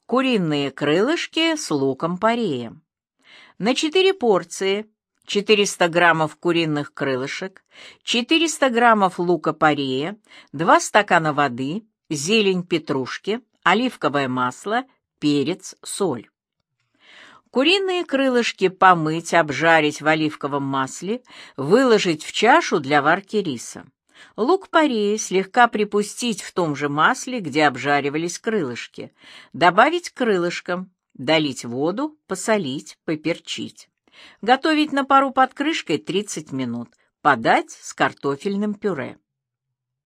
Куриные крылышки с луком-пореем. На 4 порции 400 граммов куриных крылышек, 400 граммов лука-порея, 2 стакана воды, зелень петрушки, оливковое масло, перец, соль. Куриные крылышки помыть, обжарить в оливковом масле, выложить в чашу для варки риса. Лук-порея слегка припустить в том же масле, где обжаривались крылышки. Добавить к крылышкам, долить воду, посолить, поперчить. Готовить на пару под крышкой 30 минут. Подать с картофельным пюре.